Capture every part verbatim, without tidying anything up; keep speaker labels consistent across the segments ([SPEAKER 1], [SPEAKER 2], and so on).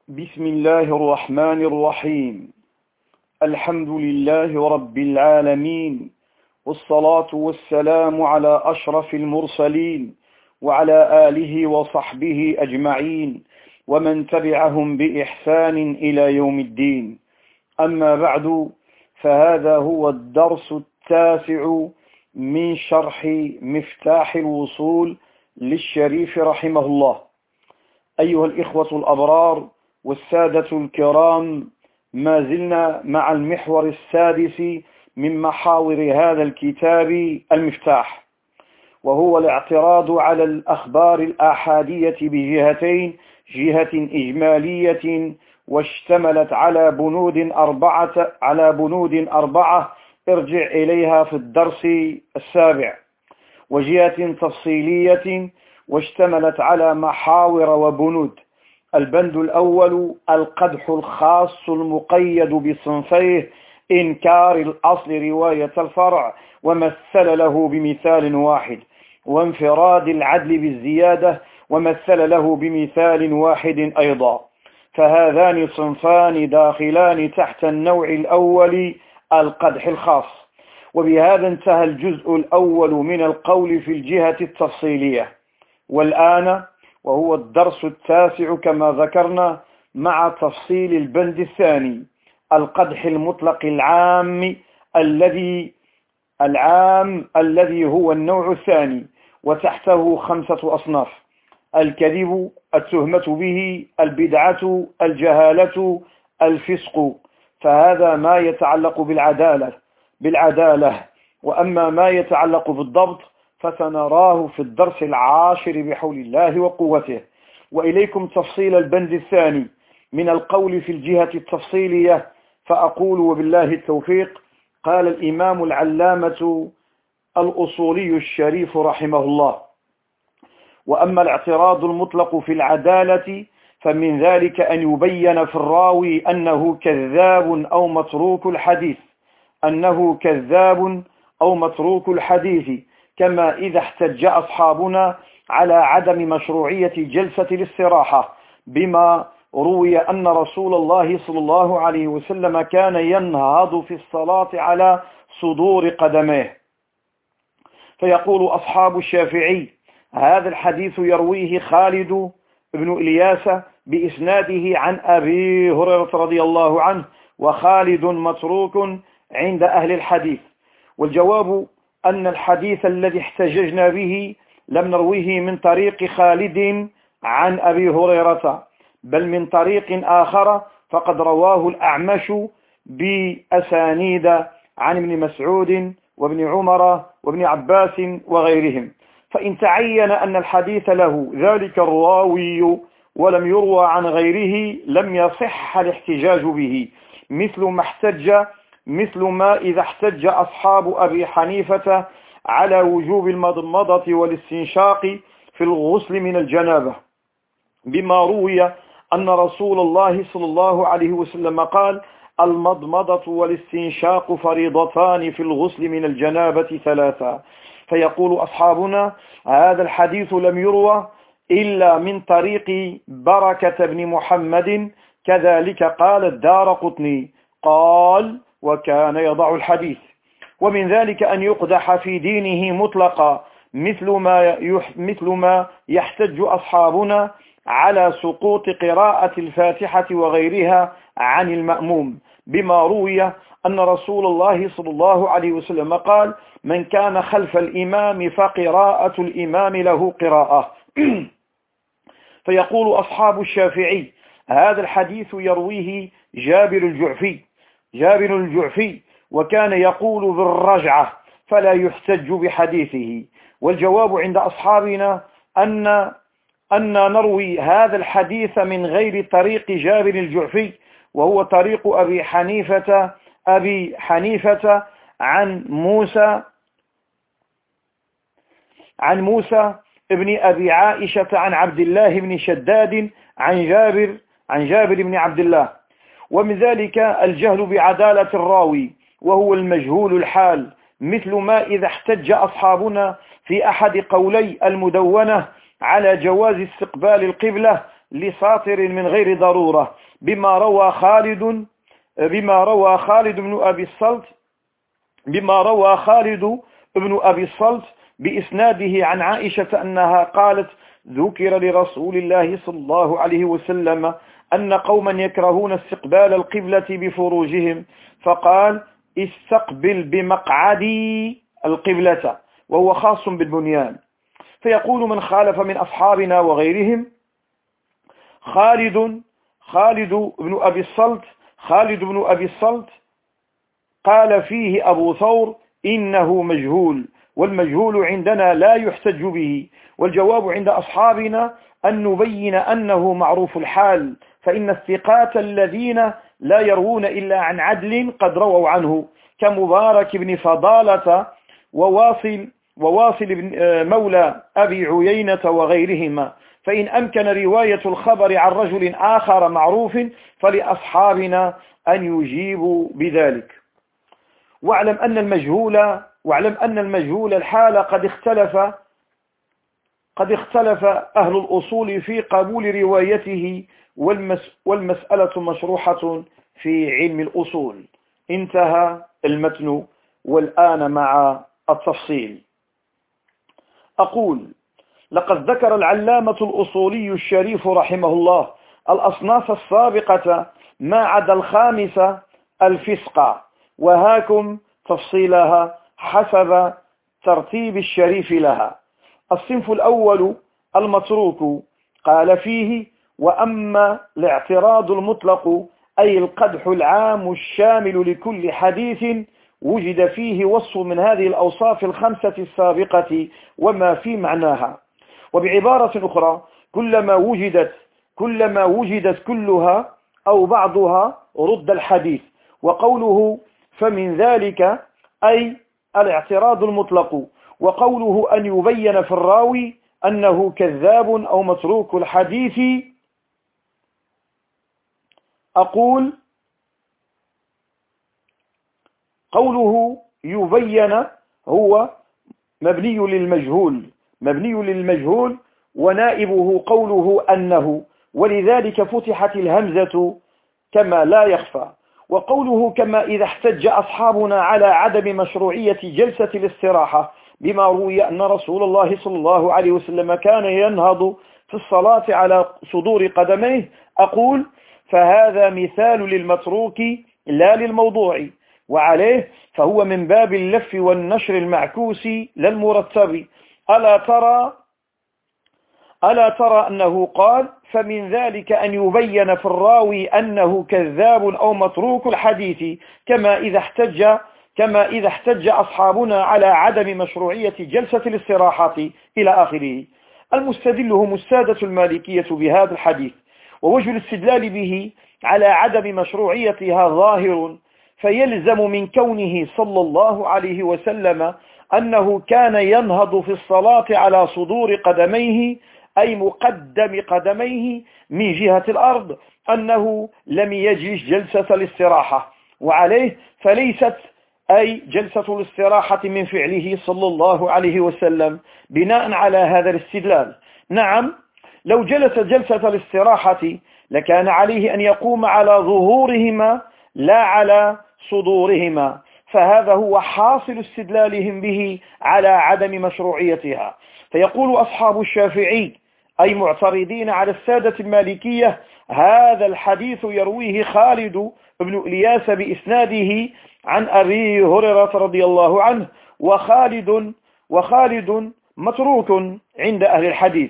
[SPEAKER 1] بسم الله الرحمن الرحيم. الحمد لله رب العالمين، والصلاة والسلام على أشرف المرسلين وعلى آله وصحبه أجمعين ومن تبعهم بإحسان إلى يوم الدين. أما بعد، فهذا هو الدرس التاسع من شرح مفتاح الوصول للشريف رحمه الله. أيها الإخوة الأبرار والسادة الكرام، ما زلنا مع المحور السادس من محاور هذا الكتاب المفتاح، وهو الاعتراض على الأخبار الآحادية بجهتين: جهة إجمالية واشتملت على بنود أربعة على بنود أربعة ارجع إليها في الدرس السابع، وجهة تفصيلية واشتملت على محاور وبنود. البند الأول: القدح الخاص المقيد بصنفيه: إنكار الأصل رواية الفرع ومثل له بمثال واحد، وانفراد العدل بالزيادة ومثل له بمثال واحد أيضا. فهذان صنفان داخلان تحت النوع الأول القدح الخاص. وبهذا انتهى الجزء الأول من القول في الجهة التفصيلية. والآن وهو الدرس التاسع كما ذكرنا، مع تفصيل البند الثاني: القدح المطلق العام الذي العام الذي هو النوع الثاني، وتحته خمسة أصناف: الكذب، التهمة به، البدعة، الجهالة، الفسق. فهذا ما يتعلق بالعدالة بالعدالة وأما ما يتعلق بالضبط فسنراه في الدرس العاشر بحول الله وقوته. وإليكم تفصيل البند الثاني من القول في الجهة التفصيلية، فأقول وبالله التوفيق. قال الإمام العلامة الأصولي الشريف رحمه الله: وأما الاعتراض المطلق في العدالة فمن ذلك أن يبين في الراوي أنه كذاب أو متروك الحديث أنه كذاب أو متروك الحديث كما إذا احتج أصحابنا على عدم مشروعية جلسة الاستراحة بما روي أن رسول الله صلى الله عليه وسلم كان ينهض في الصلاة على صدور قدميه. فيقول أصحاب الشافعي: هذا الحديث يرويه خالد بن إلياس بإسناده عن أبي هريرة رضي الله عنه، وخالد متروك عند أهل الحديث. والجواب أن الحديث الذي احتججنا به لم نرويه من طريق خالد عن أبي هريرة، بل من طريق آخر، فقد رواه الأعمش بأسانيد عن ابن مسعود وابن عمر وابن عباس وغيرهم. فإن تعين أن الحديث له ذلك الراوي ولم يروى عن غيره لم يصح الاحتجاج به، مثل ما احتج مثل ما إذا احتج أصحاب أبي حنيفة على وجوب المضمضة والاستنشاق في الغسل من الجنابة بما روي أن رسول الله صلى الله عليه وسلم قال: المضمضة والاستنشاق فريضتان في الغسل من الجنابة ثلاثة. فيقول أصحابنا: هذا الحديث لم يروى إلا من طريق بركة بن محمد، كذلك قال الدارقطني قال: وكان يضع الحديث. ومن ذلك أن يقدح في دينه مطلقا، مثل ما مثل ما يحتج أصحابنا على سقوط قراءة الفاتحة وغيرها عن المأموم بما روي أن رسول الله صلى الله عليه وسلم قال: من كان خلف الإمام فقراءة الإمام له قراءة. فيقول أصحاب الشافعي: هذا الحديث يرويه جابر الجعفي جابر الجعفي وكان يقول بالرجعة فلا يحتج بحديثه. والجواب عند أصحابنا أن أن نروي هذا الحديث من غير طريق جابر الجعفي، وهو طريق أبي حنيفة أبي حنيفة عن موسى عن موسى ابن أبي عائشة عن عبد الله بن شداد عن جابر عن جابر بن عبد الله. ومن ذلك الجهل بعدالة الراوي وهو المجهول الحال، مثل ما إذا احتج أصحابنا في أحد قولي المدونة على جواز استقبال القبلة لساطر من غير ضرورة بما روى خالد بما روى خالد بن أبي الصلت بما روى خالد بن أبي الصلت بإسناده عن عائشة أنها قالت ذكر لرسول الله صلى الله عليه وسلم أن قوما يكرهون استقبال القبلة بفروجهم فقال استقبل بمقعدي القبلة، وهو خاص بالبنيان. فيقول من خالف من أصحابنا وغيرهم خالد خالد بن أبي الصلت خالد بن أبي الصلت قال فيه أبو ثور إنه مجهول، والمجهول عندنا لا يحتج به، والجواب عند أصحابنا أن نبين أنه معروف الحال، فإن الثقات الذين لا يروون إلا عن عدل قد رووا عنه كمبارك بن فضالة وواصل وواصل بن مولى أبي عيينة وغيرهما، فإن أمكن رواية الخبر عن رجل آخر معروف فلأصحابنا أن يجيبوا بذلك. واعلم أن المجهول واعلم أن المجهول الحال قد اختلف قد اختلف أهل الأصول في قبول روايته، والمس والمسألة مشروحة في علم الأصول. انتهى المتن، والآن مع التفصيل. أقول لقد ذكر العلامة الأصولي الشريف رحمه الله الأصناف السابقة ما عدا الخامسة الفسق، وهاكم تفصيلها حسب ترتيب الشريف لها. الصنف الأول المتروك، قال فيه وأما الاعتراض المطلق أي القدح العام الشامل لكل حديث وجد فيه وصف من هذه الأوصاف الخمسة السابقة وما في معناها، وبعبارة أخرى كلما وجدت كلما وجدت كلها أو بعضها رد الحديث. وقوله فمن ذلك أي الاعتراض المطلق، وقوله أن يبين في الراوي أنه كذاب أو متروك الحديث. أقول قوله يبين هو مبني للمجهول مبني للمجهول ونائبه قوله أنه، ولذلك فتحت الهمزة كما لا يخفى. وقوله كما إذا احتج أصحابنا على عدم مشروعية جلسة الاستراحة بما روي أن رسول الله صلى الله عليه وسلم كان ينهض في الصلاة على صدور قدميه. أقول فهذا مثال للمتروك لا للموضوع، وعليه فهو من باب اللف والنشر المعكوس لا المرتب. ألا ترى ألا ترى أنه قال فمن ذلك أن يبين في الراوي أنه كذاب أو متروك الحديث كما إذا احتج كما إذا احتج أصحابنا على عدم مشروعية جلسة الاستراحة إلى آخره. المستدل هم السادة المالكية بهذا الحديث، ووجه الاستدلال به على عدم مشروعيتها ظاهر، فيلزم من كونه صلى الله عليه وسلم أنه كان ينهض في الصلاة على صدور قدميه أي مقدم قدميه من جهة الأرض أنه لم يجلس جلسة الاستراحة، وعليه فليست أي جلسة الاستراحة من فعله صلى الله عليه وسلم بناء على هذا الاستدلال. نعم لو جلس جلسة الاستراحة لكان عليه أن يقوم على ظهورهما لا على صدورهما، فهذا هو حاصل استدلالهم به على عدم مشروعيتها. فيقول أصحاب الشافعي أي معترضين على السادة المالكية هذا الحديث يرويه خالد بن إلياس بإسناده عن أبي هريرة رضي الله عنه، وخالد وخالد متروك عند أهل الحديث.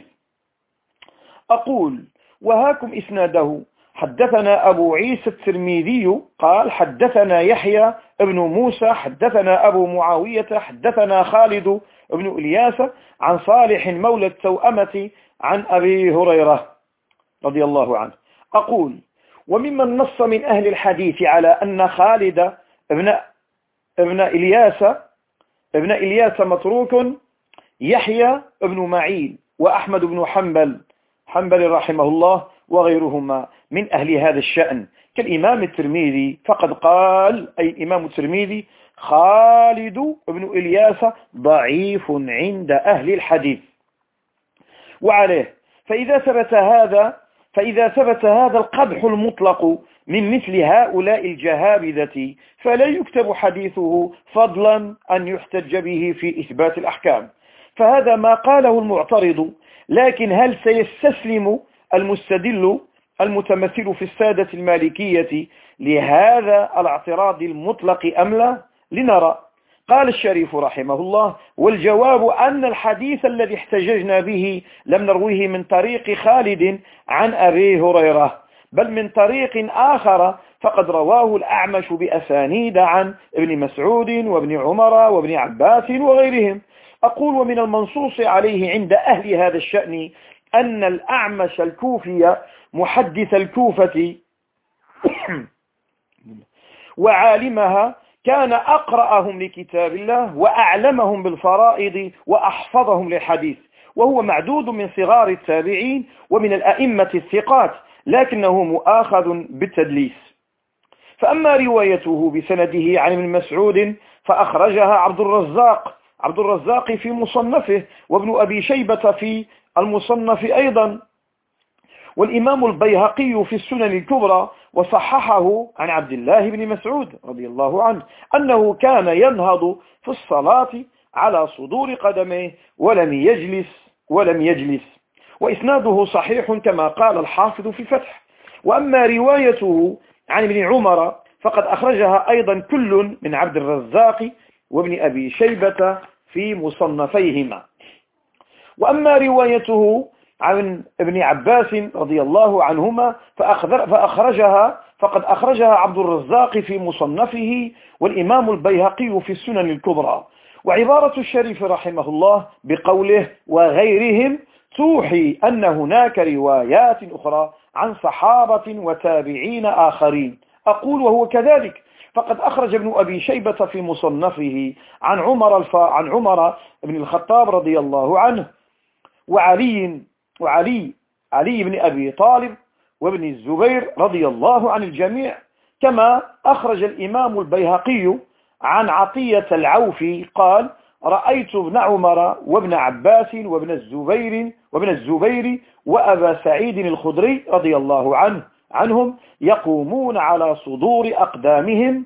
[SPEAKER 1] أقول وهاكم إسناده. حدثنا أبو عيسى الترمذي قال حدثنا يحيى ابن موسى حدثنا أبو معاوية حدثنا خالد بن إلياس عن صالح مولى التوأمة عن أبي هريرة رضي الله عنه. أقول وممن نص من أهل الحديث على أن خالد ابن ابن إلياس ابن إلياس متروك يحيى ابن معين وأحمد بن حنبل حنبل رحمه الله وغيرهما من أهل هذا الشأن كالإمام الترمذي، فقد قال أي الإمام الترمذي خالد بن إلياس ضعيف عند أهل الحديث. وعليه فإذا ثبت هذا فإذا ثبت هذا القدح المطلق من مثل هؤلاء الجهابذة فلا يكتب حديثه فضلا أن يحتج به في إثبات الأحكام. فهذا ما قاله المعترض، لكن هل سيستسلم المستدل المتمثل في السادة المالكية لهذا الاعتراض المطلق أم لا؟ لنرى. قال الشريف رحمه الله: والجواب أن الحديث الذي احتججنا به لم نروه من طريق خالد عن أبي هريرة، بل من طريق آخر، فقد رواه الأعمش بأسانيد عن ابن مسعود وابن عمر وابن عباس وغيرهم. أقول: ومن المنصوص عليه عند أهل هذا الشأن أن الأعمش الكوفي محدث الكوفة وعالمها كان أقرأهم لكتاب الله وأعلمهم بالفرائض وأحفظهم للحديث، وهو معدود من صغار التابعين ومن الأئمة الثقات، لكنه مؤاخذ بالتدليس. فأما روايته بسنده عن ابن مسعود فأخرجها عبد الرزاق عبد الرزاق في مصنفه، وابن أبي شيبة في المصنف أيضا، والإمام البيهقي في السنن الكبرى، وصححه عن عبد الله بن مسعود رضي الله عنه أنه كان ينهض في الصلاة على صدور قدميه ولم يجلس ولم يجلس وإسناده صحيح كما قال الحافظ في الفتح. وأما روايته عن ابن عمر فقد أخرجها أيضا كل من عبد الرزاق وابن أبي شيبة في مصنفيهما. وأما روايته عن ابن عباس رضي الله عنهما فأخرجها فقد أخرجها عبد الرزاق في مصنفه والإمام البيهقي في السنن الكبرى. وعبارة الشريف رحمه الله بقوله وغيرهم توحي أن هناك روايات أخرى عن صحابة وتابعين آخرين. أقول: وهو كذلك، فقد أخرج ابن أبي شيبة في مصنفه عن عمر الف... عن عمر بن الخطاب رضي الله عنه وعلي وعلي علي بن أبي طالب وابن الزبير رضي الله عن الجميع، كما أخرج الإمام البيهقي عن عطية العوفي قال: رأيت ابن عمر وابن عباس وابن الزبير وابن الزبير وأبا سعيد الخدري رضي الله عنه عنهم يقومون على صدور أقدامهم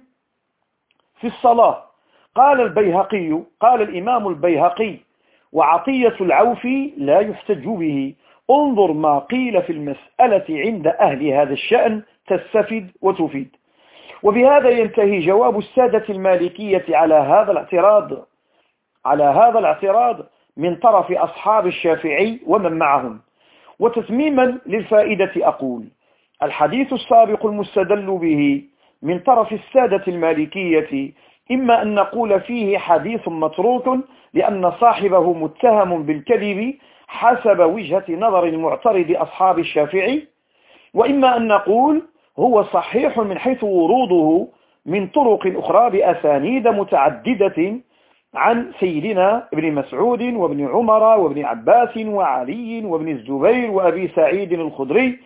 [SPEAKER 1] في الصلاة. قال البيهقي قال الإمام البيهقي: وعطية العوفي لا يحتج به، انظر ما قيل في المسألة عند أهل هذا الشأن تستفد وتفيد. وبهذا ينتهي جواب السادة المالكية على هذا الاعتراض على هذا الاعتراض من طرف أصحاب الشافعي ومن معهم. وتتميما للفائدة أقول: الحديث السابق المستدل به من طرف السادة المالكية إما أن نقول فيه حديث متروك لأن صاحبه متهم بالكذب حسب وجهة نظر المعترض أصحاب الشافعي، وإما أن نقول هو صحيح من حيث وروده من طرق أخرى بأسانيد متعددة عن سيدنا ابن مسعود وابن عمر وابن عباس وعلي وابن الزبير وأبي سعيد الخدري،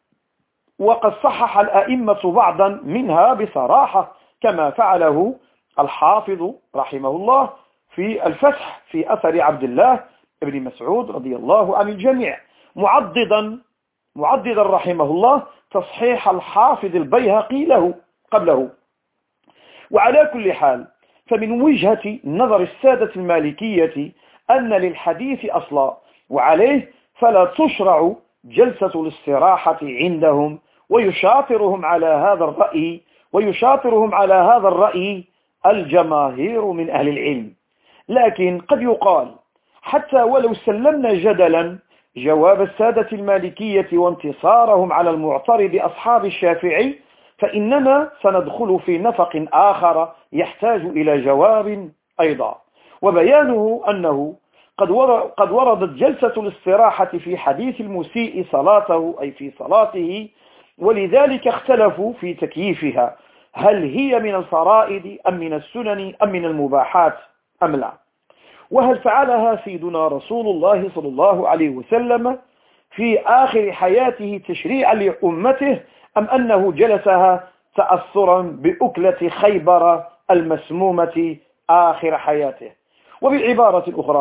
[SPEAKER 1] وقد صحح الأئمة بعضا منها بصراحة كما فعله الحافظ رحمه الله في الفتح في أثر عبد الله ابن مسعود رضي الله عن الجميع، معضدا معضدا رحمه الله تصحيح الحافظ البيهقي له قبله. وعلى كل حال فمن وجهة نظر السادة المالكية أن للحديث أصلا، وعليه فلا تشرع جلسة الاستراحة عندهم، ويشاطرهم على هذا الرأي ويشاطرهم على هذا الرأي الجماهير من أهل العلم. لكن قد يقال حتى ولو سلمنا جدلا جواب السادة المالكية وانتصارهم على المعترض أصحاب الشافعي، فإننا سندخل في نفق آخر يحتاج إلى جواب أيضا، وبيانه أنه قد وردت جلسة الاستراحة في حديث المسيء صلاته أي في صلاته، ولذلك اختلفوا في تكييفها، هل هي من الفرائض أم من السنن أم من المباحات أم لا، وهل فعلها سيدنا رسول الله صلى الله عليه وسلم في آخر حياته تشريعا لأمته أم أنه جلسها تأثرا بأكلة خيبر المسمومة آخر حياته. وبعبارة أخرى،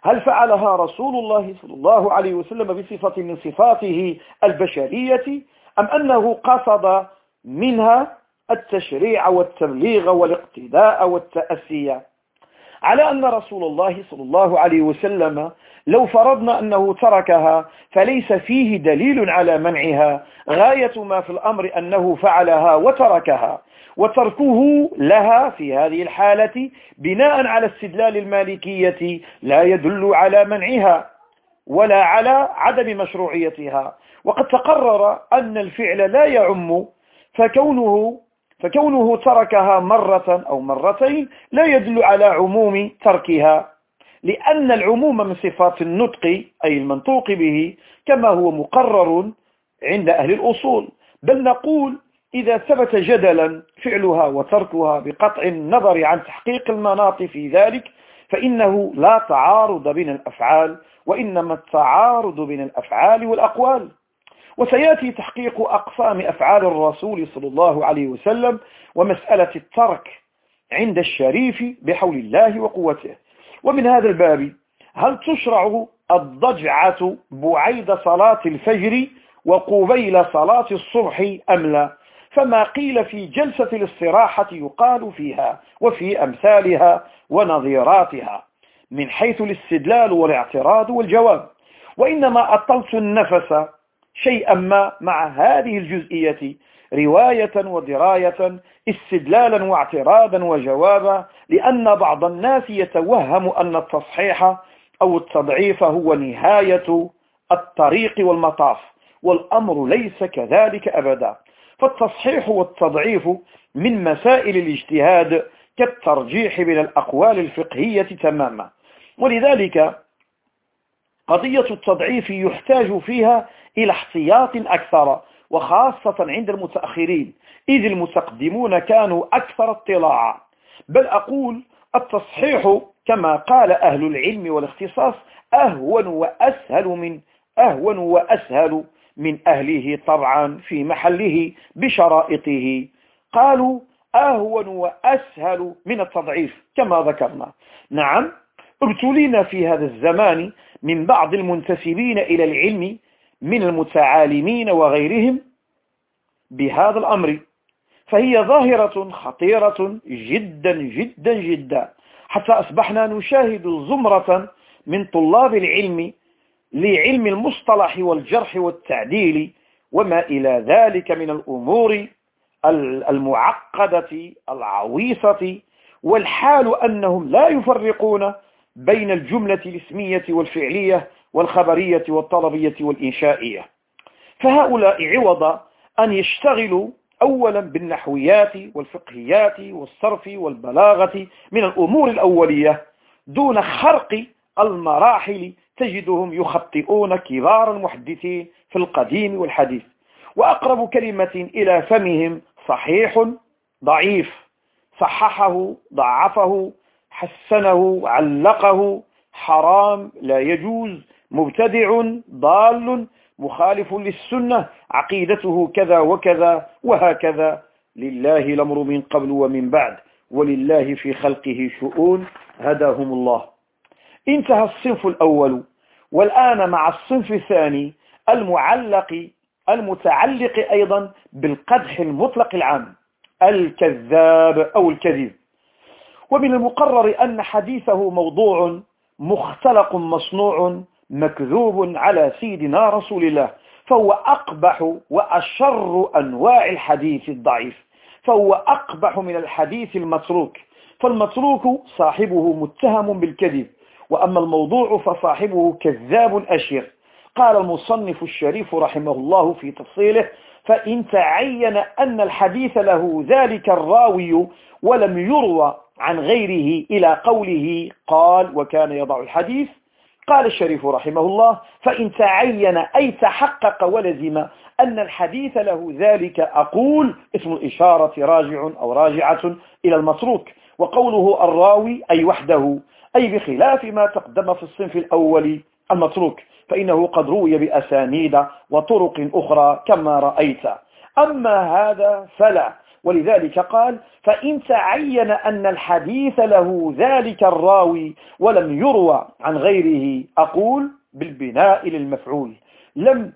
[SPEAKER 1] هل فعلها رسول الله صلى الله عليه وسلم بصفة من صفاته البشرية، أم أنه قصد منها التشريع والتبليغ والاقتداء والتأسي؟ على أن رسول الله صلى الله عليه وسلم لو فرضنا أنه تركها فليس فيه دليل على منعها، غاية ما في الأمر أنه فعلها وتركها، وتركه لها في هذه الحالة بناء على استدلال المالكية لا يدل على منعها ولا على عدم مشروعيتها. وقد تقرر أن الفعل لا يعم، فكونه فكونه تركها مرة أو مرتين لا يدل على عموم تركها، لأن العموم من صفات النطق أي المنطوق به كما هو مقرر عند أهل الأصول. بل نقول إذا ثبت جدلا فعلها وتركها بقطع النظر عن تحقيق المناط في ذلك فإنه لا تعارض بين الأفعال، وإنما التعارض بين الأفعال والأقوال. وسيأتي تحقيق أقسام أفعال الرسول صلى الله عليه وسلم ومسألة الترك عند الشريف بحول الله وقوته. ومن هذا الباب هل تشرع الضجعة بعيد صلاة الفجر وقبيل صلاة الصبح أم لا؟ فما قيل في جلسة الاستراحة يقال فيها وفي أمثالها ونظيراتها من حيث الاستدلال والاعتراض والجواب، وإنما أطلت النفس شيئا ما مع هذه الجزئية رواية ودراية استدلالا واعتراضا وجوابا، لأن بعض الناس يتوهم أن التصحيح أو التضعيف هو نهاية الطريق والمطاف، والأمر ليس كذلك أبدا. فالتصحيح والتضعيف من مسائل الاجتهاد كالترجيح بين الأقوال الفقهية تماما، ولذلك قضية التضعيف يحتاج فيها إلى احتياط أكثر، وخاصة عند المتأخرين، إذ المتقدمون كانوا أكثر اطلاعا. بل أقول التصحيح كما قال أهل العلم والاختصاص أهون وأسهل من أهون وأسهل من أهله طبعا في محله بشرائطه. قالوا أهون وأسهل من التضعيف كما ذكرنا. نعم، ابتلينا في هذا الزمان من بعض المنتسبين إلى العلم من المتعالمين وغيرهم بهذا الأمر، فهي ظاهرة خطيرة جدا جدا جدا، حتى أصبحنا نشاهد زمرة من طلاب العلم لعلم المصطلح والجرح والتعديل وما إلى ذلك من الأمور المعقدة العويصة، والحال أنهم لا يفرقون بين الجملة الاسمية والفعلية والخبرية والطلبية والإنشائية. فهؤلاء عوض أن يشتغلوا أولا بالنحويات والفقهيات والصرف والبلاغة من الأمور الأولية دون خرق المراحل، تجدهم يخطئون كبار المحدثين في القديم والحديث، وأقرب كلمة إلى فمهم صحيح ضعيف، صححه ضعفه حسنه علقه، حرام لا يجوز، مبتدع ضال مخالف للسنة، عقيدته كذا وكذا وهكذا. لله الأمر من قبل ومن بعد، ولله في خلقه شؤون، هداهم الله. انتهى الصنف الأول، والآن مع الصنف الثاني المعلق المتعلق أيضا بالقدح المطلق العام، الكذاب أو الكذب. ومن المقرر أن حديثه موضوع مختلق مصنوع مكذوب على سيدنا رسول الله، فهو أقبح وأشر أنواع الحديث الضعيف، فهو أقبح من الحديث المتروك، فالمتروك صاحبه متهم بالكذب، وأما الموضوع فصاحبه كذاب أشر. قال المصنف الشريف رحمه الله في تفصيله: فإن تعين أن الحديث له ذلك الراوي ولم يروى عن غيره إلى قوله قال وكان يضع الحديث، قال الشريف رحمه الله: فإن تعين أي تحقق ولزم أن الحديث له ذلك، أقول اسم الإشارة راجع أو راجعة إلى المتروك، وقوله الراوي أي وحده، أي بخلاف ما تقدم في الصنف الأول المتروك، فإنه قد روي بأسانيد وطرق أخرى كما رأيت. أما هذا فلا، ولذلك قال: فإن تعين أن الحديث له ذلك الراوي ولم يروى عن غيره أقول بالبناء للمفعول لم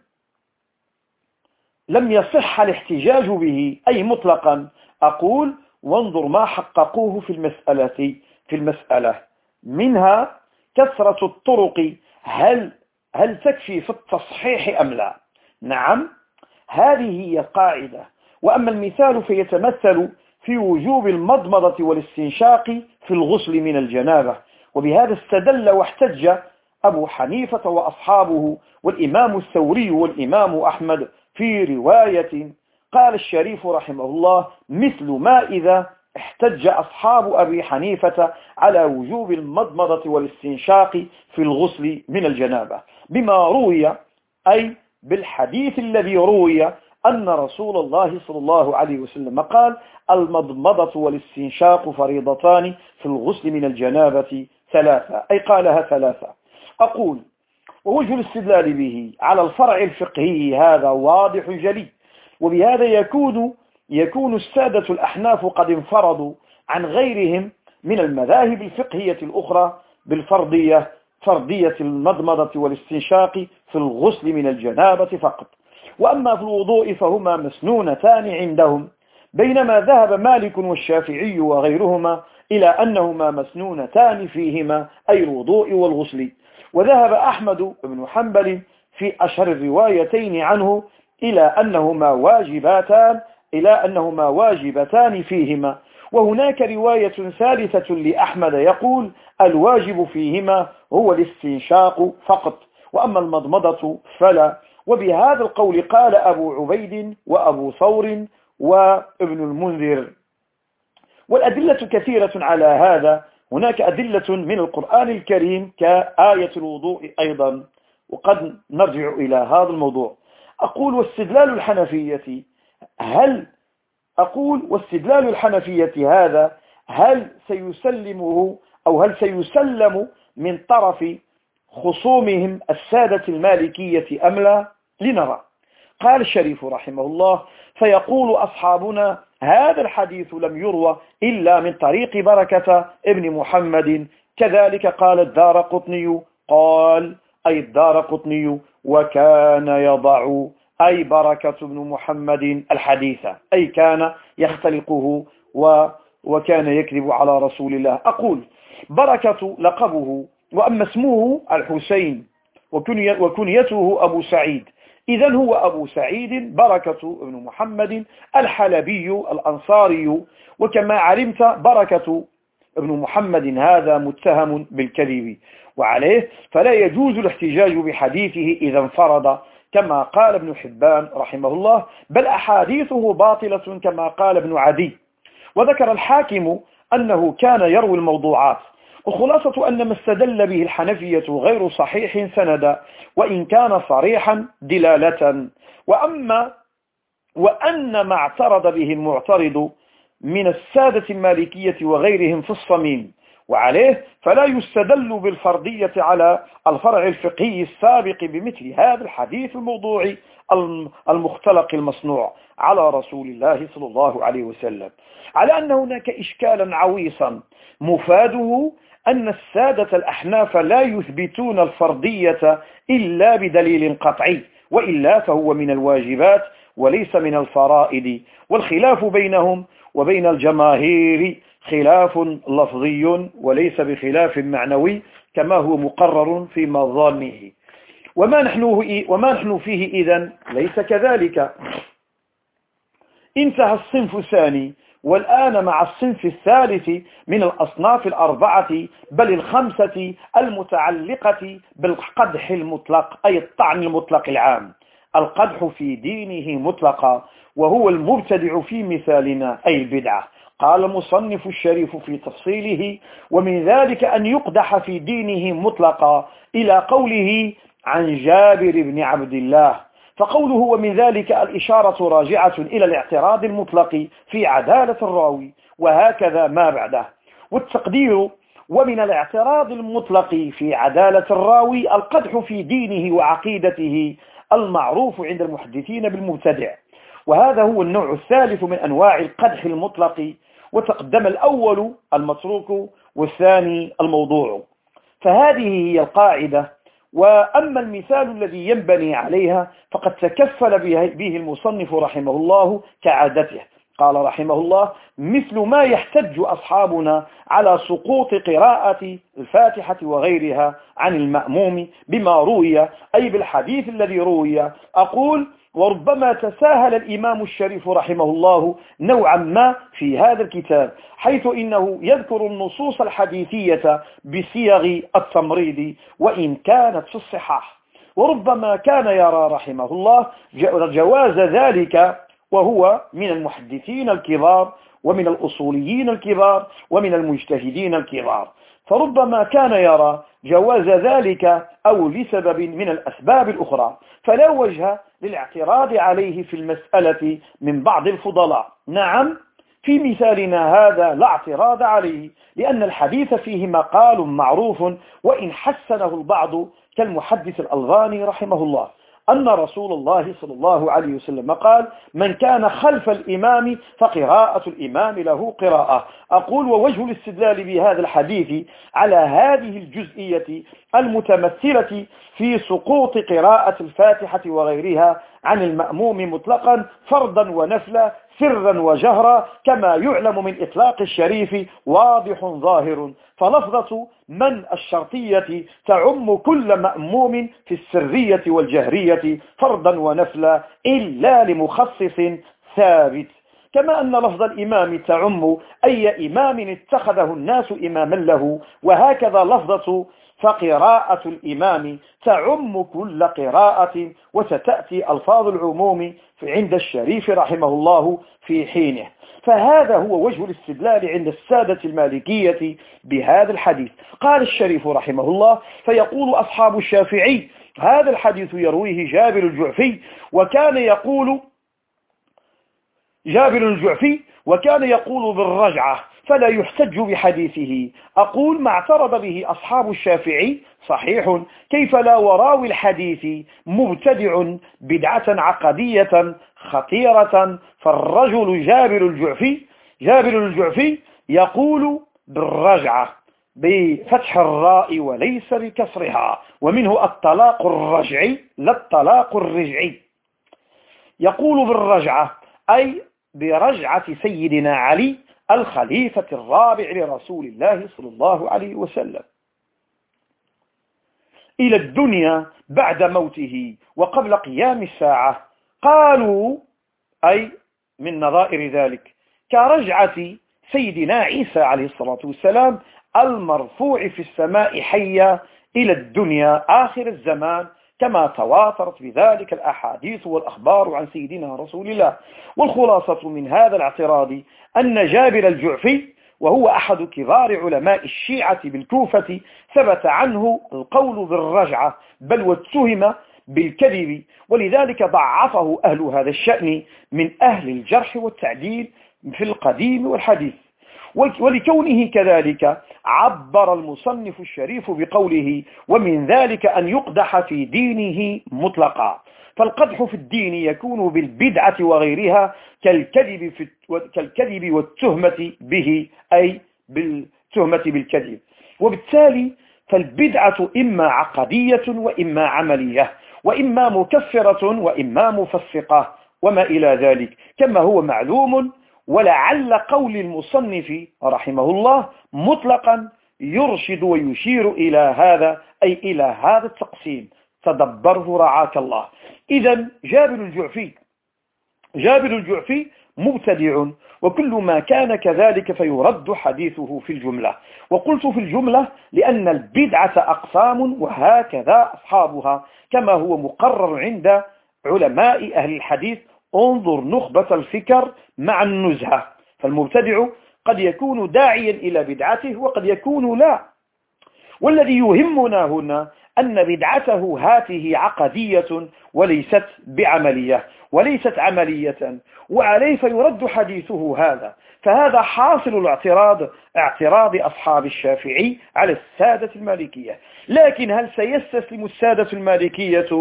[SPEAKER 1] لم يصح الاحتجاج به أي مطلقا أقول وانظر ما حققوه في المسألة في المسألة منها كثرة الطرق هل هل تكفي في التصحيح أم لا؟ نعم، هذه هي القاعدة. وأما المثال فيتمثل في وجوب المضمضة والاستنشاق في الغسل من الجنابة، وبهذا استدل واحتج أبو حنيفة وأصحابه والإمام الثوري والإمام أحمد في رواية. قال الشريف رحمه الله: مثل ما إذا احتج أصحاب أبي حنيفة على وجوب المضمضة والاستنشاق في الغسل من الجنابة بما روي، أي بالحديث الذي روي أن رسول الله صلى الله عليه وسلم قال: المضمضة والاستنشاق فريضتان في الغسل من الجنابة ثلاثة، أي قالها ثلاثة. أقول ووجه الاستدلال به على الفرع الفقهي هذا واضح جلي، وبهذا يكون يكون السادة الأحناف قد انفردوا عن غيرهم من المذاهب الفقهية الأخرى بالفرضية فرضية المضمضة والاستنشاق في الغسل من الجنابة فقط، وأما في الوضوء فهما مسنونتان عندهم، بينما ذهب مالك والشافعي وغيرهما إلى أنهما مسنونتان فيهما أي الوضوء والغسل، وذهب أحمد بن حنبل في أشهر الروايتين عنه إلى أنهما واجباتان إلى أنهما واجبتان فيهما. وهناك رواية ثالثة لأحمد يقول: الواجب فيهما هو الاستنشاق فقط، وأما المضمضة فلا. وبهذا القول قال أبو عبيد وأبو ثور وابن المنذر. والأدلة كثيرة على هذا، هناك أدلة من القرآن الكريم كآية الوضوء أيضا، وقد نرجع إلى هذا الموضوع. أقول واستدلال الحنفية هل أقول واستدلال الحنفية هذا هل سيسلمه أو هل سيسلم من طرف خصومهم السادة المالكية أم لا؟ لنرى. قال الشريف رحمه الله: فيقول أصحابنا: هذا الحديث لم يروى إلا من طريق بركة ابن محمد. كذلك قال الدارقطني، قال أي الدارقطني: وكان يضع أي بركة ابن محمد الحديث، أي كان يختلقه و وكان يكذب على رسول الله. أقول بركة لقبه، وأما اسمه الحسين وكنيته أبو سعيد، إذن هو أبو سعيد بركة ابن محمد الحلبي الأنصاري. وكما علمت بركة ابن محمد هذا متهم بالكذب، وعليه فلا يجوز الاحتجاج بحديثه إذا انفرد كما قال ابن حبان رحمه الله، بل أحاديثه باطلة كما قال ابن عدي. وذكر الحاكم أنه كان يروي الموضوعات. وخلاصة أن ما استدل به الحنفية غير صحيح سندا، وإن كان صريحا دلالة. وأما وأن ما اعترض به المعترض من السادة المالكية وغيرهم في الصميم، وعليه فلا يستدل بالفرضية على الفرع الفقهي السابق بمثل هذا الحديث الموضوع المختلق المصنوع على رسول الله صلى الله عليه وسلم، على أن هناك إشكالا عويصا مفاده أن السادة الأحناف لا يثبتون الفرضية إلا بدليل قطعي، وإلا فهو من الواجبات وليس من الفرائض. والخلاف بينهم وبين الجماهير خلاف لفظي وليس بخلاف معنوي كما هو مقرر في مظانه، وما نحن وما نحن فيه إذن ليس كذلك. انتهى الصنف الثاني، والآن مع الصنف الثالث من الأصناف الأربعة بل الخمسة المتعلقة بالقدح المطلق، أي الطعن المطلق العام. القدح في دينه مطلقا، وهو المبتدع في مثالنا أي البدعة. قال المصنف الشريف في تفصيله: ومن ذلك أن يقدح في دينه مطلقا، إلى قوله عن جابر بن عبد الله. فقوله ومن ذلك الإشارة راجعة إلى الاعتراض المطلق في عدالة الراوي، وهكذا ما بعده. والتقدير ومن الاعتراض المطلق في عدالة الراوي القدح في دينه وعقيدته المعروف عند المحدثين بالمبتدع. وهذا هو النوع الثالث من أنواع القدح المطلق، وتقدم الأول المتروك والثاني الموضوع. فهذه هي القاعدة. وأما المثال الذي ينبني عليها فقد تكفل به المصنف رحمه الله كعادته. قال رحمه الله: مثل ما يحتج أصحابنا على سقوط قراءة الفاتحة وغيرها عن المأموم بما روي، أي بالحديث الذي روي. أقول: وربما تساهل الإمام الشريف رحمه الله نوعا ما في هذا الكتاب، حيث إنه يذكر النصوص الحديثية بصيغ التمريض وإن كانت في الصحاح. وربما كان يرى رحمه الله جواز ذلك، وهو من المحدثين الكبار ومن الأصوليين الكبار ومن المجتهدين الكبار، فربما كان يرى جواز ذلك أو لسبب من الأسباب الأخرى، فلا وجه للاعتراض عليه في المسألة من بعض الفضلاء. نعم، في مثالنا هذا لا اعتراض عليه، لأن الحديث فيه مقال معروف وإن حسنه البعض كالمحدث الألباني رحمه الله، أن رسول الله صلى الله عليه وسلم قال: من كان خلف الإمام فقراءة الإمام له قراءة. أقول: ووجه الاستدلال بهذا الحديث على هذه الجزئية المتمثلة في سقوط قراءة الفاتحة وغيرها عن المأموم مطلقا فرضا ونفلا سرا وجهرا كما يعلم من إطلاق الشريف واضح ظاهر، فلفظة من الشرطية تعم كل مأموم في السرية والجهرية فرضا ونفلا إلا لمخصص ثابت، كما أن لفظ الإمام تعم أي إمام اتخذه الناس إماما له، وهكذا لفظة فقراءة الإمام تعم كل قراءة، وستأتي ألفاظ العموم عند الشريف رحمه الله في حينه. فهذا هو وجه الاستدلال عند السادة المالكية بهذا الحديث. قال الشريف رحمه الله: فيقول أصحاب الشافعي: هذا الحديث يرويه جابر الجعفي وكان يقول جابر الجعفي وكان يقول بالرجعة، فلا يحتج بحديثه. أقول: ما اعترض به أصحاب الشافعي صحيح، كيف لا، وراوي الحديث مبتدع بدعة عقدية خطيرة. فالرجل جابر الجعفي جابر الجعفي يقول بالرجعة بفتح الراء وليس بكسرها، ومنه الطلاق الرجعي لا الطلاق الرجعي. يقول بالرجعة أي برجعة سيدنا علي الخليفة الرابع لرسول الله صلى الله عليه وسلم إلى الدنيا بعد موته وقبل قيام الساعة. قالوا أي من نظائر ذلك كرجعة سيدنا عيسى عليه الصلاة والسلام المرفوع في السماء حيا إلى الدنيا آخر الزمان، كما تواترت بذلك الأحاديث والأخبار عن سيدنا رسول الله. والخلاصة من هذا الاعتراض أن جابر الجعفي، وهو أحد كبار علماء الشيعة بالكوفة، ثبت عنه القول بالرجعة، بل واتهم بالكذب، ولذلك ضعفه أهل هذا الشأن من أهل الجرح والتعديل في القديم والحديث. ولكونه كذلك عبر المصنف الشريف بقوله: ومن ذلك أن يقدح في دينه مطلقا. فالقدح في الدين يكون بالبدعة وغيرها كالكذب, في كالكذب والتهمة به، أي بالتهمة بالكذب. وبالتالي فالبدعة إما عقدية وإما عملية، وإما مكفرة وإما مفسقة وما إلى ذلك، كما هو معلوم. ولعل قول المصنف رحمه الله مطلقا يرشد ويشير إلى هذا، أي إلى هذا التقسيم. تدبره رعاك الله. إذن جابر الجعفي جابر الجعفي مبتدع، وكل ما كان كذلك فيرد حديثه في الجملة. وقلت في الجملة لأن البدعة أقسام وهكذا أصحابها، كما هو مقرر عند علماء أهل الحديث. انظر نخبة الفكر مع النزهة. فالمبتدع قد يكون داعيا إلى بدعته وقد يكون لا. والذي يهمنا هنا أن بدعته هاته عقدية وليست بعملية وليست عملية، وعليه فيرد حديثه هذا. فهذا حاصل الاعتراض اعتراض أصحاب الشافعي على السادة المالكية. لكن هل سيستسلم السادة المالكية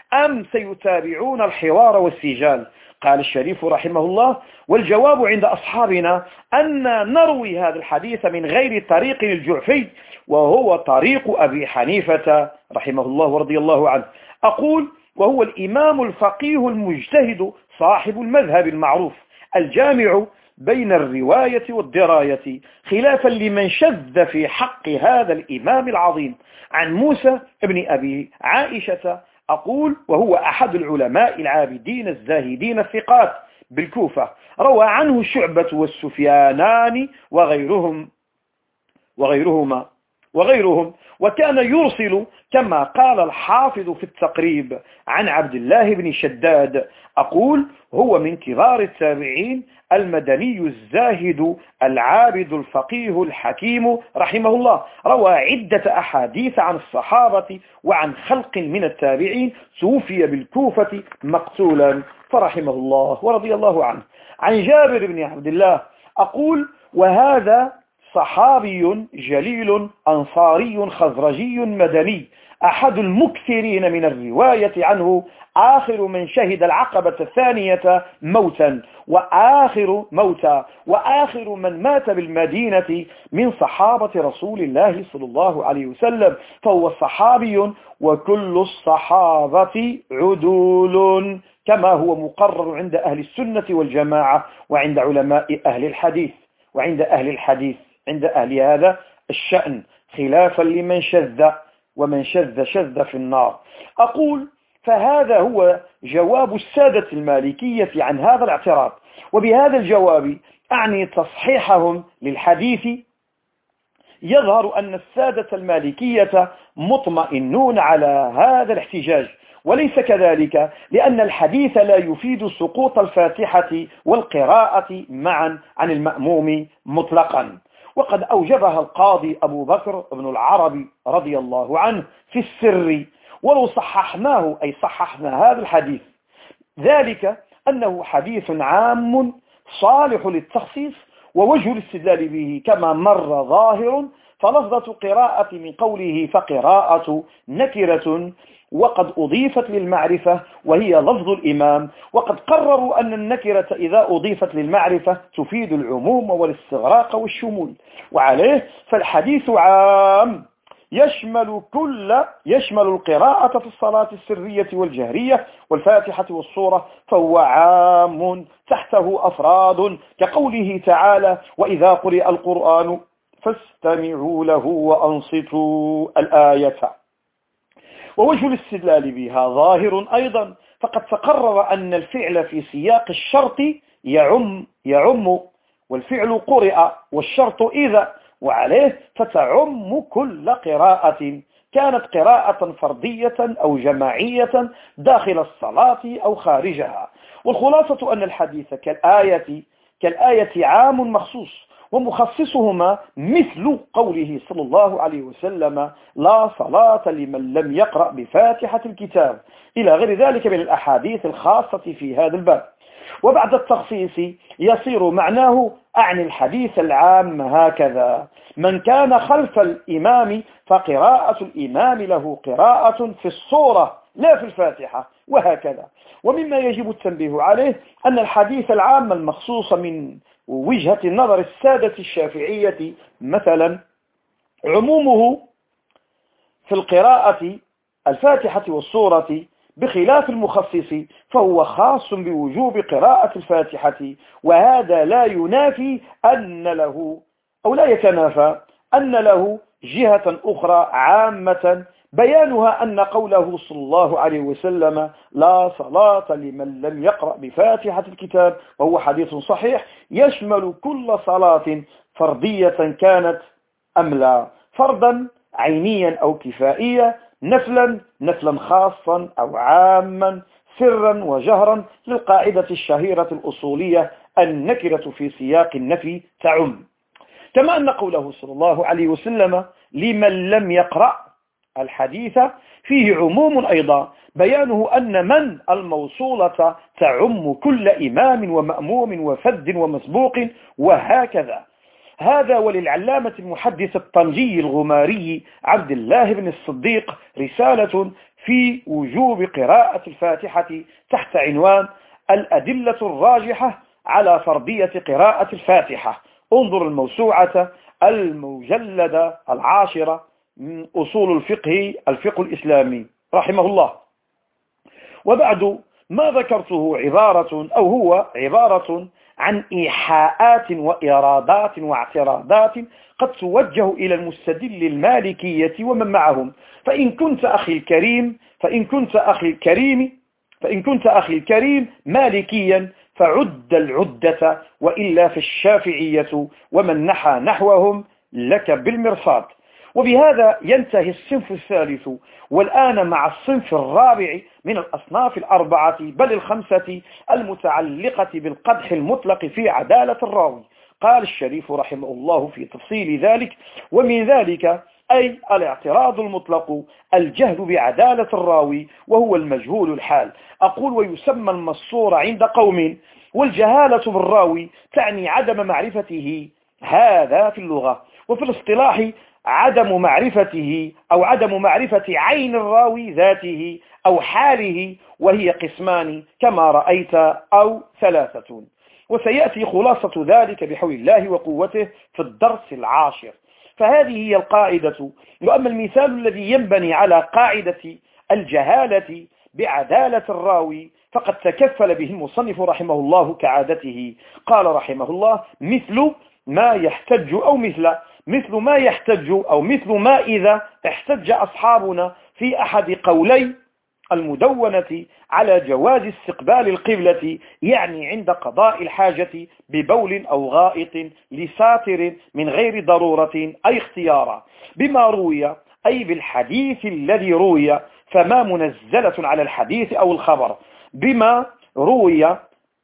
[SPEAKER 1] أم سيتابعون الحوار والسجال؟ قال الشريف رحمه الله: والجواب عند أصحابنا أن نروي هذا الحديث من غير طريق الجعفي، وهو طريق أبي حنيفة رحمه الله ورضي الله عنه. أقول: وهو الإمام الفقيه المجتهد صاحب المذهب المعروف الجامع بين الرواية والدراية، خلافا لمن شذ في حق هذا الإمام العظيم. عن موسى ابن أبي عائشة أقول: وهو أحد العلماء العابدين الزاهدين الثقات بالكوفة، روى عنه شعبة والسفيانان وغيرهم وغيرهما وغيرهم وكان يرسل كما قال الحافظ في التقريب عن عبد الله بن شداد. أقول: هو من كبار التابعين، المدني الزاهد العابد الفقيه الحكيم رحمه الله، روى عدة أحاديث عن الصحابة وعن خلق من التابعين، توفي بالكوفة مقتولا فرحمه الله ورضي الله عنه. عن جابر بن عبد الله أقول: وهذا صحابي جليل أنصاري خزرجي مدني، أحد المكثرين من الرواية عنه، آخر من شهد العقبة الثانية موتا وآخر موتا وآخر من مات بالمدينة من صحابة رسول الله صلى الله عليه وسلم، فهو صحابي، وكل الصحابة عدول، كما هو مقرر عند أهل السنة والجماعة وعند علماء أهل الحديث وعند أهل الحديث عند أهل هذا الشأن، خلافا لمن شذ، ومن شذ شذ في النار. أقول: فهذا هو جواب السادة المالكية عن هذا الاعتراض، وبهذا الجواب أعني تصحيحهم للحديث. يظهر أن السادة المالكية مطمئنون على هذا الاحتجاج، وليس كذلك، لأن الحديث لا يفيد سقوط الفاتحة والقراءة معا عن المأموم مطلقا، وقد أوجبها القاضي أبو بكر بن العربي رضي الله عنه في السر. ولو صححناه، أي صححنا هذا الحديث، ذلك أنه حديث عام صالح للتخصيص، ووجه الاستدلال به كما مر ظاهر، فلفظة قراءة من قوله فقراءة نكرة، وقد أضيفت للمعرفة وهي لفظ الإمام، وقد قرروا أن النكرة إذا أضيفت للمعرفة تفيد العموم والاستغراق والشمول، وعليه فالحديث عام يشمل كل يشمل القراءة في الصلاة السرية والجهرية والفاتحة والصورة، فهو عام تحته أفراد، كقوله تعالى: وإذا قرئ القرآن فاستمعوا له وأنصتوا الآية. ووجه الاستدلال بها ظاهر أيضا، فقد تقرر أن الفعل في سياق الشرط يعم يعم والفعل قرئ والشرط إذا، وعليه فتعم كل قراءة كانت قراءة فردية أو جماعية داخل الصلاة أو خارجها. والخلاصة أن الحديث كالآية كالآية عام مخصوص، ومخصصهما مثل قوله صلى الله عليه وسلم: لا صلاة لمن لم يقرأ بفاتحة الكتاب، إلى غير ذلك من الأحاديث الخاصة في هذا الباب. وبعد التخصيص يصير معناه أعني الحديث العام هكذا: من كان خلف الإمام فقراءة الإمام له قراءة في الصورة لا في الفاتحة، وهكذا. ومما يجب التنبيه عليه أن الحديث العام المخصوص من وجهة النظر السادة الشافعية مثلا عمومه في القراءة الفاتحة والصورة، بخلاف المخصص فهو خاص بوجوب قراءة الفاتحة، وهذا لا ينافي أن له أو لا يتنافى أن له جهة أخرى عامة، بيانها أن قوله صلى الله عليه وسلم: لا صلاة لمن لم يقرأ بفاتحة الكتاب، وهو حديث صحيح يشمل كل صلاة فردية كانت أم لا، فردا عينيا أو كفائيا، نفلا نفلا خاصا أو عاما، سرا وجهرا، للقاعدة الشهيرة الأصولية: النكرة في سياق النفي تعم. كما أن قوله صلى الله عليه وسلم: لمن لم يقرأ، الحديث فيه عموم أيضا، بيانه أن من الموصولة تعم كل إمام ومأموم وفد ومسبوق وهكذا. هذا وللعلامة المحدث الطنجي الغماري عبد الله بن الصديق رسالة في وجوب قراءة الفاتحة تحت عنوان الأدلة الراجحة على فرضية قراءة الفاتحة. انظر الموسوعة المجلدة العاشرة من أصول الفقه الفقه الإسلامي رحمه الله. وبعد ما ذكرته عبارة أو هو عبارة عن إيحاءات وإرادات واعتراضات قد توجه إلى المستدل المالكية ومن معهم. فإن كنت أخي الكريم فإن كنت أخي الكريم فإن كنت أخي الكريم مالكيا فعد العدة، وإلا فالشافعية ومن نحى نحوهم لك بالمرصاد. وبهذا ينتهي الصنف الثالث، والآن مع الصنف الرابع من الأصناف الأربعة بل الخمسة المتعلقة بالقدح المطلق في عدالة الراوي. قال الشريف رحمه الله في تفصيل ذلك: ومن ذلك أي الاعتراض المطلق الجهل بعدالة الراوي وهو المجهول الحال. أقول ويسمى المصور عند قوم، والجهالة بالراوي تعني عدم معرفته هذا في اللغة، وفي الاصطلاح عدم معرفته أو عدم معرفة عين الراوي ذاته أو حاله، وهي قسمان كما رأيت أو ثلاثة. وسيأتي خلاصة ذلك بحول الله وقوته في الدرس العاشر. فهذه هي القاعدة. وأما المثال الذي ينبني على قاعدة الجهالة بعدالة الراوي فقد تكفل به المصنف رحمه الله كعادته. قال رحمه الله: مثل ما يحتج أو مثل مثل ما يحتج أو مثل ما إذا احتج أصحابنا في أحد قولي المدونة على جواز استقبال القبلة، يعني عند قضاء الحاجة ببول أو غائط لساتر من غير ضرورة أي اختيارا، بما روي أي بالحديث الذي روي، فما منزلة على الحديث أو الخبر، بما روي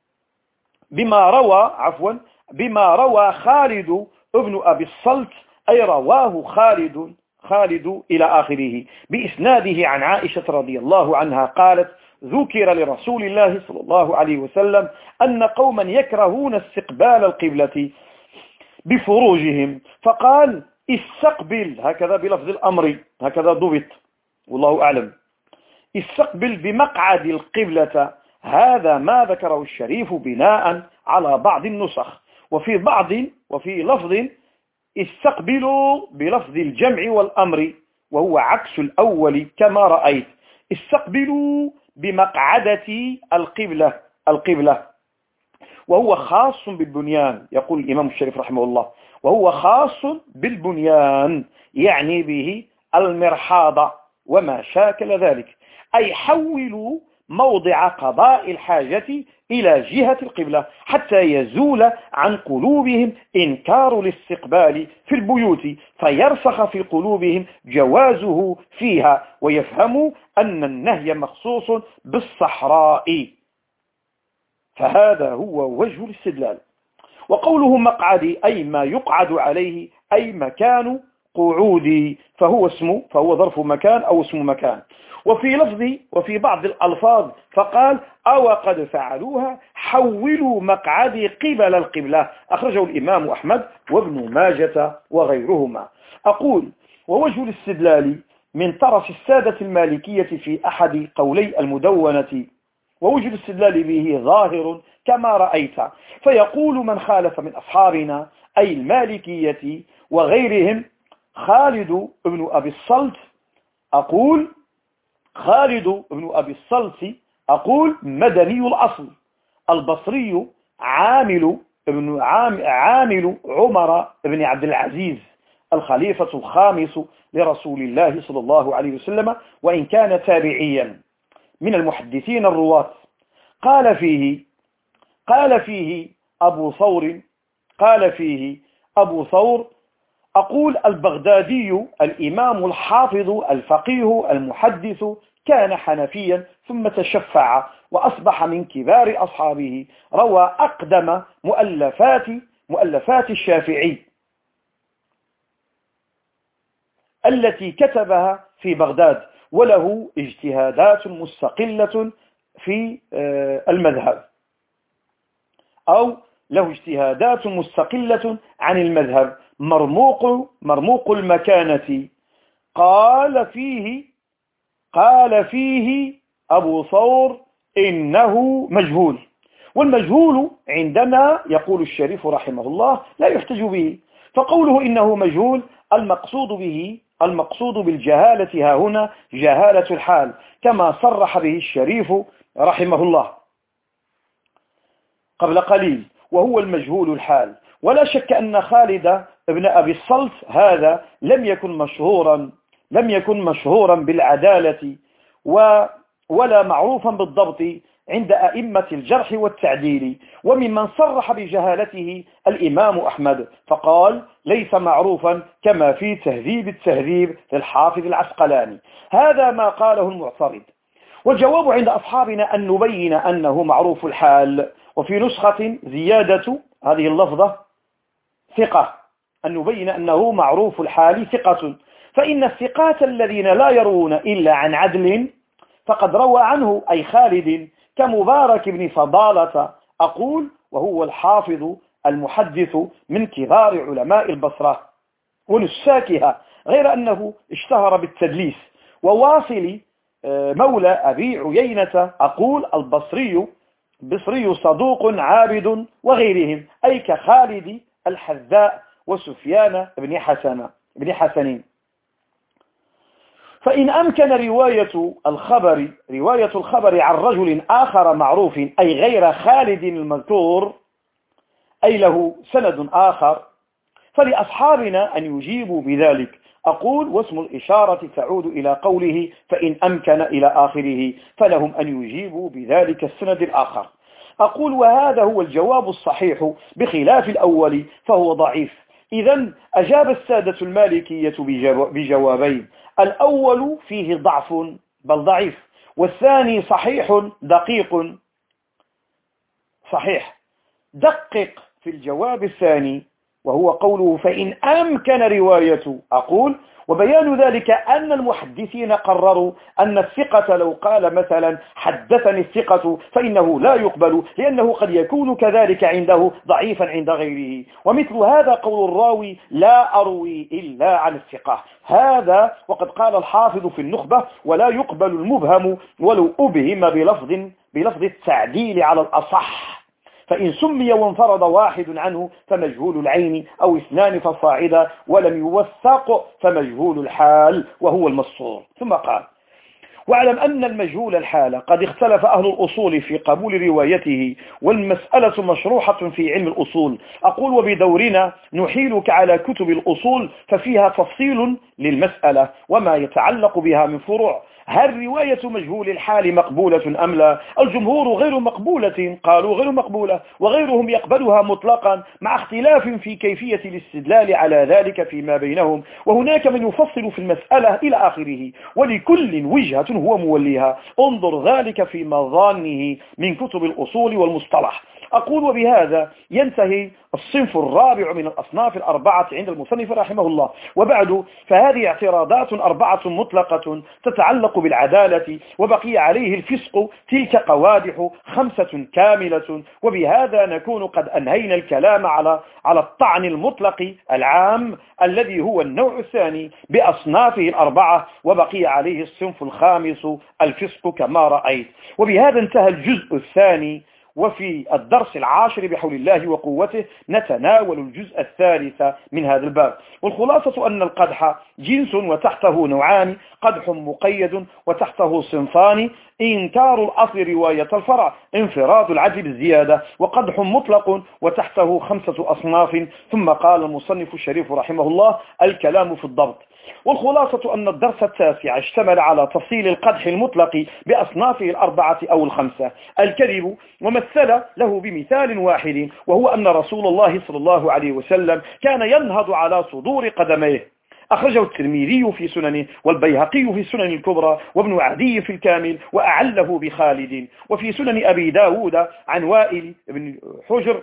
[SPEAKER 1] بما روى عفوا بما روى خالد ابن أبي الصلت، أي رواه خالد خالد إلى آخره بإسناده عن عائشة رضي الله عنها قالت: ذكر لرسول الله صلى الله عليه وسلم أن قوما يكرهون استقبال القبلة بفروجهم، فقال: استقبل، هكذا بلفظ الأمر، هكذا ضبط والله أعلم، استقبل بمقعد القبلة. هذا ما ذكره الشريف بناء على بعض النسخ، وفي بعض وفي لفظ استقبلوا بلفظ الجمع والأمر، وهو عكس الأول كما رأيت. استقبلوا بمقعدة القبلة القبلة وهو خاص بالبنيان، يقول الإمام الشريف رحمه الله، وهو خاص بالبنيان يعني به المرحاض وما شاكل ذلك، أي حولوا موضع قضاء الحاجة إلى جهة القبلة حتى يزول عن قلوبهم إنكار الاستقبال في البيوت، فيرسخ في قلوبهم جوازه فيها، ويفهموا أن النهي مخصوص بالصحراء. فهذا هو وجه الاستدلال. وقوله مقعد أي ما يقعد عليه، أي مكان قعودي، فهو اسم فهو ظرف مكان أو اسم مكان. وفي لفظ وفي بعض الألفاظ فقال: أو قد فعلوها حولوا مقعدي قبل القبلة، أخرجه الإمام أحمد وابن ماجة وغيرهما. أقول ووجه الاستدلال من طرف السادة المالكية في أحد قولي المدونة، ووجه الاستدلال به ظاهر كما رأيت. فيقول من خالف من أصحابنا أي المالكية وغيرهم: خالد بن أبي الصلت أقول خالد بن أبي الصلت أقول مدني الأصل، البصري عامل ابن عامل عمر بن عبد العزيز الخليفة الخامس لرسول الله صلى الله عليه وسلم، وإن كان تابعيا من المحدثين الرواة. قال فيه قال فيه أبو ثور قال فيه أبو ثور أقول البغدادي الإمام الحافظ الفقيه المحدث كان حنفيا ثم تشفع وأصبح من كبار أصحابه، روى أقدم مؤلفات مؤلفات الشافعي التي كتبها في بغداد، وله اجتهادات مستقلة في المذهب أو له اجتهادات مستقلة عن المذهب، مرموق مرموق المكانة. قال فيه قال فيه أبو ثور إنه مجهول. والمجهول عندنا يقول الشريف رحمه الله لا يحتج به، فقوله إنه مجهول المقصود به المقصود بالجهالة ها هنا جهالة الحال كما صرح به الشريف رحمه الله قبل قليل، وهو المجهول الحال. ولا شك أن خالد بن أبي الصلت هذا لم يكن مشهورا لم يكن مشهورا بالعدالة ولا معروفا بالضبط عند أئمة الجرح والتعديل، وممن صرح بجهالته الإمام أحمد فقال ليس معروفا كما في تهذيب التهذيب للحافظ العسقلاني. هذا ما قاله المعترض. والجواب عند أصحابنا أن نبين أنه معروف الحال، وفي نسخة زيادة هذه اللفظة ثقة، أن نبين أنه معروف الحال ثقة، فإن الثقات الذين لا يروون إلا عن عدل فقد روى عنه أي خالد كمبارك بن فضالة أقول، وهو الحافظ المحدث من كبار علماء البصرة ونساكها، غير أنه اشتهر بالتدليس. وواصل مولى أبي عيينة أقول البصري بصري صدوق عابد وغيرهم، أي كخالد الحذاء وسفيان بن حسن بن حسنين. فإن أمكن رواية الخبر رواية الخبر عن رجل آخر معروف أي غير خالد المذكور أي له سند آخر فلأصحابنا أن يجيبوا بذلك. أقول واسم الإشارة تعود إلى قوله فإن أمكن إلى آخره، فلهم أن يجيبوا بذلك السند الآخر. أقول وهذا هو الجواب الصحيح بخلاف الأول فهو ضعيف. إذن أجاب السادة المالكية بجوابين، الأول فيه ضعف بل ضعيف، والثاني صحيح دقيق صحيح. دقق في الجواب الثاني وهو قوله فإن أمكن رواية. أقول وبيان ذلك أن المحدثين قرروا أن الثقة لو قال مثلا حدثني الثقة فإنه لا يقبل، لأنه قد يكون كذلك عنده ضعيفا عند غيره، ومثل هذا قول الراوي لا أروي إلا عن الثقة. هذا وقد قال الحافظ في النخبة ولا يقبل المبهم ولو أبهم بلفظ بلفظ التعديل على الأصح، فإن سمي وانفرد واحد عنه فمجهول العين أو اثنان فصاعدا ولم يوثق فمجهول الحال وهو المسطور. ثم قال واعلم أن المجهول الحال قد اختلف أهل الأصول في قبول روايته، والمسألة مشروحة في علم الأصول. أقول وبدورنا نحيلك على كتب الأصول ففيها تفصيل للمسألة وما يتعلق بها من فروع. هل رواية مجهول الحال مقبولة أم لا؟ الجمهور غير مقبولة، قالوا غير مقبولة، وغيرهم يقبلها مطلقا مع اختلاف في كيفية الاستدلال على ذلك فيما بينهم، وهناك من يفصل في المسألة إلى آخره، ولكل وجهة هو موليها. انظر ذلك في مظانه من كتب الأصول والمصطلح. أقول وبهذا ينتهي الصنف الرابع من الأصناف الأربعة عند المصنف رحمه الله. وبعد فهذه اعتراضات أربعة مطلقة تتعلق بالعدالة، وبقي عليه الفسق تلك قوادح خمسة كاملة. وبهذا نكون قد أنهينا الكلام على على الطعن المطلق العام الذي هو النوع الثاني بأصنافه الأربعة، وبقي عليه الصنف الخامس الفسق كما رأيت. وبهذا انتهى الجزء الثاني، وفي الدرس العاشر بحول الله وقوته نتناول الجزء الثالث من هذا الباب. والخلاصة أن القدح جنس وتحته نوعان، قدح مقيد وتحته صنفان: إنكار الأصل رواية الفرع، انفراد العدل بالزيادة، وقدح مطلق وتحته خمسة أصناف. ثم قال المصنف الشريف رحمه الله الكلام في الضبط. والخلاصة أن الدرس التاسع اشتمل على تفصيل القدح المطلق بأصنافه الأربعة أو الخمسة. الكذب ومثل له بمثال واحد، وهو أن رسول الله صلى الله عليه وسلم كان ينهض على صدور قدميه. أخرجه الترمذي في سننه والبيهقي في سنن الكبرى وابن عدي في الكامل وأعله بخالد. وفي سنن أبي داود عن وائل بن حجر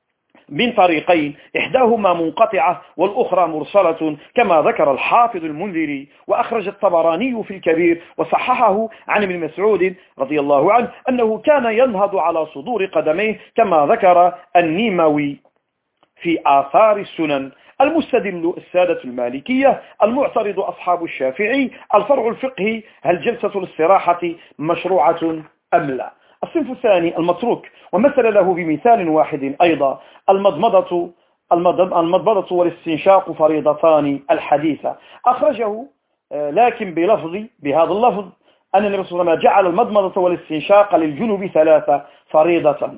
[SPEAKER 1] من طريقين، إحداهما منقطعة والأخرى مرسلة كما ذكر الحافظ المنذري. وأخرج الطبراني في الكبير وصححه عن ابن مسعود رضي الله عنه أنه كان ينهض على صدور قدميه كما ذكر النيموي في آثار السنن. المستدل السادة المالكية، المعترض أصحاب الشافعي. الفرع الفقهي: هل جلسة الاستراحة مشروعة أم لا؟ الصنف الثاني المتروك، ومثل له بمثال واحد أيضا: المضمضة المضمضة والاستنشاق فريضتان الحديثة. أخرجه لكن بلفظ بهذا اللفظ أن النبي صلى الله عليه وسلم جعل المضمضة والاستنشاق للجنوب ثلاثة فريضة.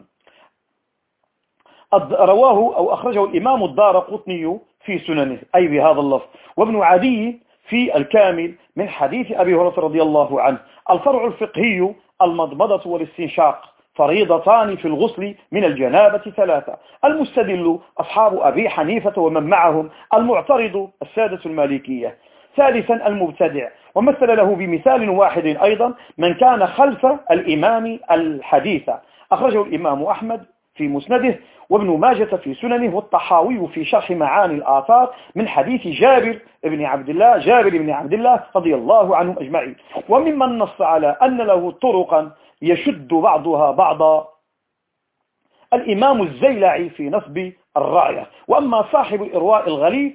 [SPEAKER 1] رواه أو أخرجه الإمام الدارقطني في سننه أي بهذا اللفظ، وابن عدي في الكامل من حديث أبي هريرة رضي الله عنه. الفرع الفقهي: المضمضة والاستنشاق فريضتان في الغسل من الجنابة ثلاثة. المستدل أصحاب أبي حنيفة ومن معهم، المعترض السادة المالكية. ثالثا المبتدع، ومثل له بمثال واحد أيضا: من كان خلف الإمام الحديث. أخرجه الإمام أحمد في مسنده، وابن ماجة في سننه، والطحاوي في شرح معاني الآثار من حديث جابر بن عبد الله جابر بن عبد الله رضي الله عنهم أجمعين. وممن نص على أن له طرقا يشد بعضها بعضا الإمام الزيلعي في نصب الراية. وأما صاحب الإرواء الغليل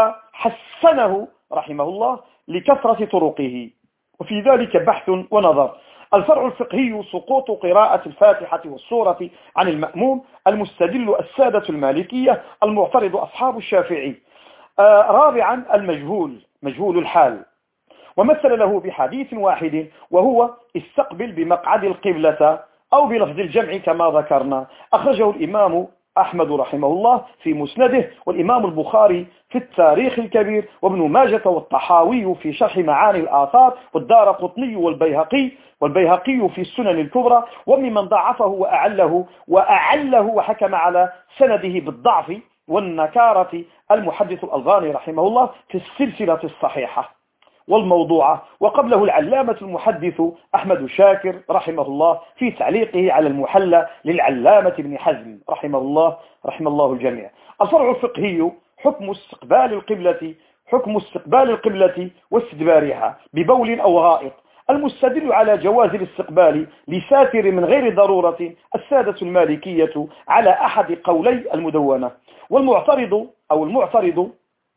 [SPEAKER 1] فحسنه رحمه الله لكثرة طرقه، وفي ذلك بحث ونظر. الفرع الفقهي: سقوط قراءة الفاتحة والسورة عن المأموم. المستدل السادة المالكية، المعترض أصحاب الشافعي. آه رابعا المجهول مجهول الحال، ومثل له بحديث واحد وهو: استقبل بمقعد القبلة، أو بلفظ الجمع كما ذكرنا. أخرجه الإمام أحمد رحمه الله في مسنده، والإمام البخاري في التاريخ الكبير، وابن ماجة والطحاوي في شرح معاني الآثار، والدارقطني والبيهقي والبيهقي في السنن الكبرى. وممن ضعفه وأعله وأعله وحكم على سنده بالضعف والنكارة المحدث الألباني رحمه الله في السلسلة الصحيحة والموضوعة، وقبله العلامة المحدث أحمد شاكر رحمه الله في تعليقه على المحلى للعلامة ابن حزم رحمه الله رحمه الله الجميع. الفرع الفقهي: حكم استقبال القبلة حكم استقبال القبلة واستدبارها ببول أو غائط. المستدل على جواز الاستقبال لساتر من غير ضرورة السادة المالكية على أحد قولي المدونة، والمعترض أو المعترض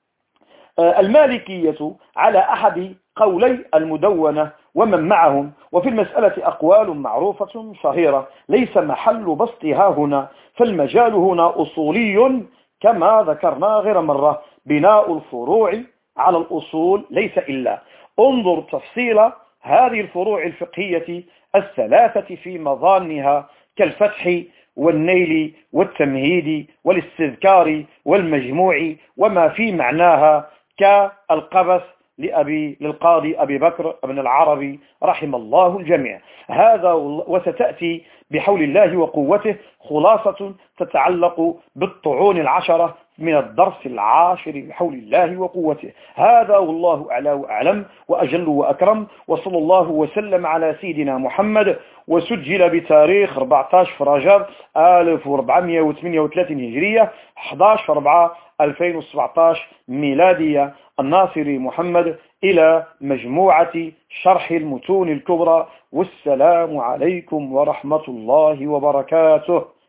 [SPEAKER 1] المالكية على أحد قولي المدونة ومن معهم. وفي المسألة أقوال معروفة شهيرة ليس محل بسطها هنا، فالمجال هنا أصولي كما ذكرنا غير مرة: بناء الفروع على الأصول ليس إلا. انظر تفصيل هذه الفروع الفقهية الثلاثة في مظانها كالفتح والنيل والتمهيد والاستذكار والمجموع، وما في معناها كالقبس لأبي للقاضي أبي بكر بن العربي رحم الله الجميع. هذا وستأتي بحول الله وقوته خلاصة تتعلق بالطعون العشرة من الدرس العاشر بحول الله وقوته. هذا والله أعلى وأعلم وأجل وأكرم، وصلى الله وسلم على سيدنا محمد. وسجل بتاريخ أربعة عشر رجب ألف وأربعمائة وثمانية وثلاثين هجرية، أحد عشر أربعة ألفين وسبعة عشر ميلادية، الناصري محمد، إلى مجموعة شرح المتون الكبرى. والسلام عليكم ورحمة الله وبركاته.